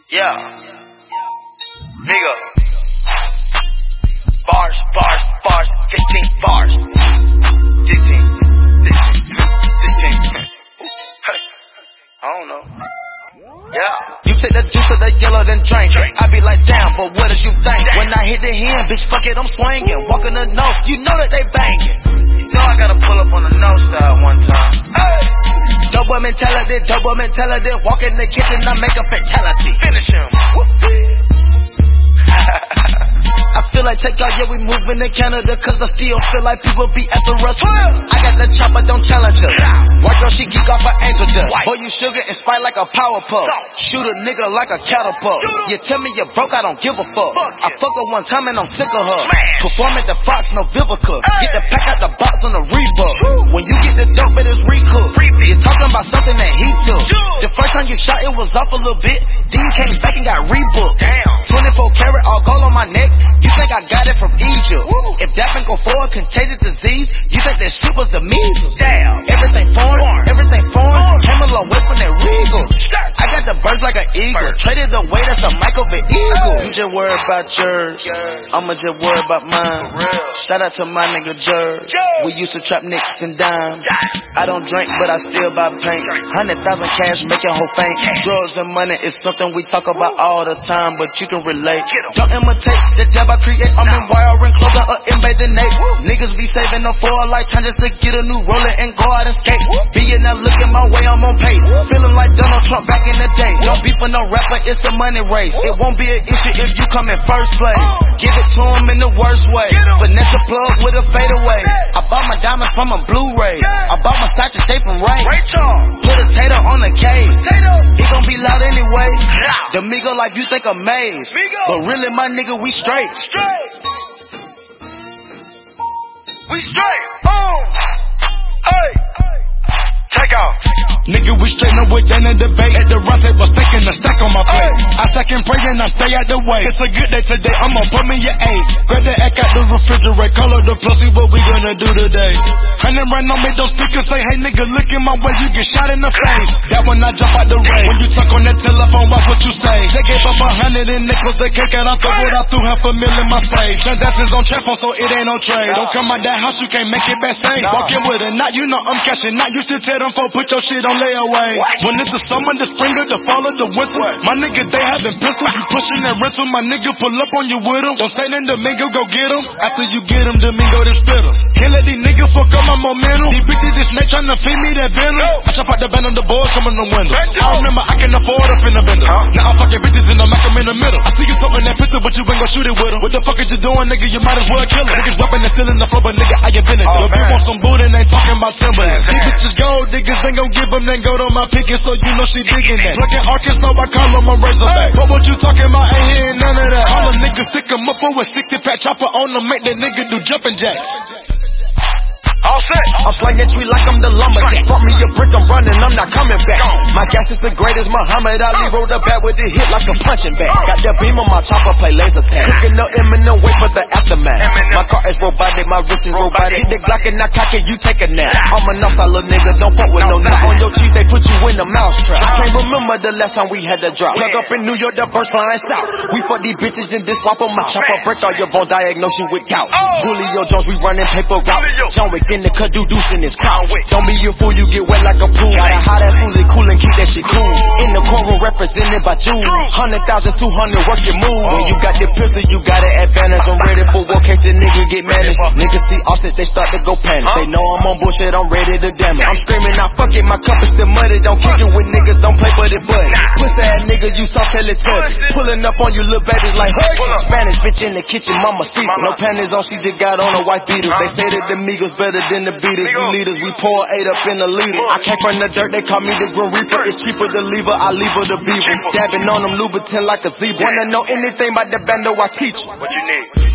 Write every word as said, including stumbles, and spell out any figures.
Yeah. Nigga. Bars, bars, bars, fifteen bars. fifteen. fifteen. fifteen. I don't know. Yeah. You take the juice of the yellow, then drink it. I be like, damn, but what did you think? When I hit the hand, bitch, fuck it, I'm swinging. Walking the north, you know that they banging. You know I gotta pull up on the north side one time. Hey. Double mentality, double mentality. Walk in the kitchen, I make a fatality. Finish him. I feel like take out, yeah, we moving to Canada, cause I still feel like people be after us. I got the chopper, don't challenge us. White girl, she geek off her angel dust. Boy, you sugar and spite like a power puff. Shoot a nigga like a catapult. You tell me you're broke, I don't give a fuck. I fuck her one time and I'm sick of her. Perform at the Fox, no Vivica. Get the pack out the box on the Reebok. When you get the dope, it is recooked. You're talking about something that he took. The first time you shot, it was off a little bit. Then you came back and got rebooked. twenty-four karat, all gold on my neck. You think I got it from Egypt? Woo. If that can go for a contagious disease, you think that shit was the measles? Damn. Everything foreign, foreign. everything foreign. foreign. Came a long way from that Regal. I got the birds like an eagle. Bird. Traded away, that's a Michael for Eagle. Hey. You just worry about yours, yeah. I'ma just worry about mine. Shout out to my nigga Jerz. We used to trap nicks and dimes. Yeah. I don't drink, but I still buy paint. Hundred thousand cash, make your whole faint. Drugs and money is something we talk about all the time, but you can relate. Don't imitate the dab I create. I'm in wiring clothing or in bathing Nate. Niggas be saving up for a lifetime just to get a new roller and go out and skate. Being now looking my way, I'm on pace. Feeling like Donald Trump back in the day. Don't be for no rapper, it's a money race. It won't be an issue if you come in first place. Give it to him in the worst way. Finesse the plug with a fadeaway. I bought my diamonds from a Blu-ray. I bought my Sacha shape from Ray. Put a tater on the K. It gon' be loud anyway. The Migo like you think I'm Maze. But really my nigga, we straight. Straight. We straight. Oh. Hey. Take off. Nigga, we straight, no way down in debate. At the round table, staking a stack on my plate. I stack and pray and I stay out the way. It's a good day today, I'ma put me your eight. Grab the egg out the refrigerator, call up the plus, see what we gonna do today. Hundred run on me, don't speak and say, hey nigga, look in my way, you get shot in the face. That when I jump out the rain. When you talk on that telephone, watch what you say. They gave up a hundred in nickels, they cake out, I throw it out through half a million my save. Transactions on trap phone, so it ain't no trade. Don't come out that house, you can't make it back safe. Walking with a knot, you know I'm cashing out. Used to tell them folk, put your shit on layaway. When it's the summer, the spring, or the fall, or the winter, my nigga, they having pistols. You pushing that rental, my nigga, pull up on you with them. Don't say nothing, Domingo, go get them. After you get them, Domingo, then spit them. Can't let these niggas fuck up my momentum. These bitches, this snake trying to feed me that venom. I chop out the band on the board, come on the window. I remember I can afford up in the vendor. Now I'm fucking bitches and I'm Mac, I'm in the middle. I see you talking that pistol, but you ain't gon' shoot it with them. What the fuck is you doing, nigga? You might as well kill him. Niggas rapping and still in the floor, but nigga, I invented it. Your bitch want some boot and ain't talking about Timberland. These bitches gold diggers ain't gon' give them, then go to my picket, so you know she digging that. Look at Arkansas, I call him a razorback. But what you talking about ain't hearing none of that. All the niggas stick him up for a sixty pack chopper on them, make that nigga do jumping jacks. All set. I'm slanging tree like I'm the lumberjack. Brought me a brick, I'm running, I'm not coming back. My gas is the greatest, Muhammad Ali rolled the bat with the hit like a punching bag. Got that beam on my chopper, play laser tag. Cooking up Eminem, wait for the aftermath. My car is robotic, my wrist is robotic. Hit the Glock and I cock it, you take a nap. I'm a outside little nigga, don't fuck with no nap. On your cheese, they put you in the mouse trap. I can't remember the last time we had to drop. Plug up in New York, the birds flying south. We fuck these bitches and this swap on my chopper. Break all your bones, diagnose you with gout. Julio Jones, we running paper routes. John Wick in the cut, do deuce in his crowd. Don't be a fool, you get wet like a pool. Gotta hide that foolie cool and keep that shit cool. In the courtroom represented by Jews. Hundred thousand, two hundred, work your move. When you got the pistol, you got an advantage. I'm ready for war case a nigga get managed. Niggas see offset, they start to go panic. They know I'm on bullshit, I'm ready to damage. I'm screaming out, fuck it, my cup is still muddy. Don't kick it with niggas, don't play but it buddy. Pussy ass nigga, you soft, tell it tough. Pulling up on you little babies like hey. Spanish bitch in the kitchen, mama see. No panties on, she just got on a white beater. They say that the Migos better than the Beatles. We leaders, we pour eight up in the leader. I came from the dirt, they call me the Grim Reaper. It's cheaper to leave her, I leave her the beaver. Dabbing on them Louboutin like a zebra. Wanna know anything about the bando, I teach. What you need?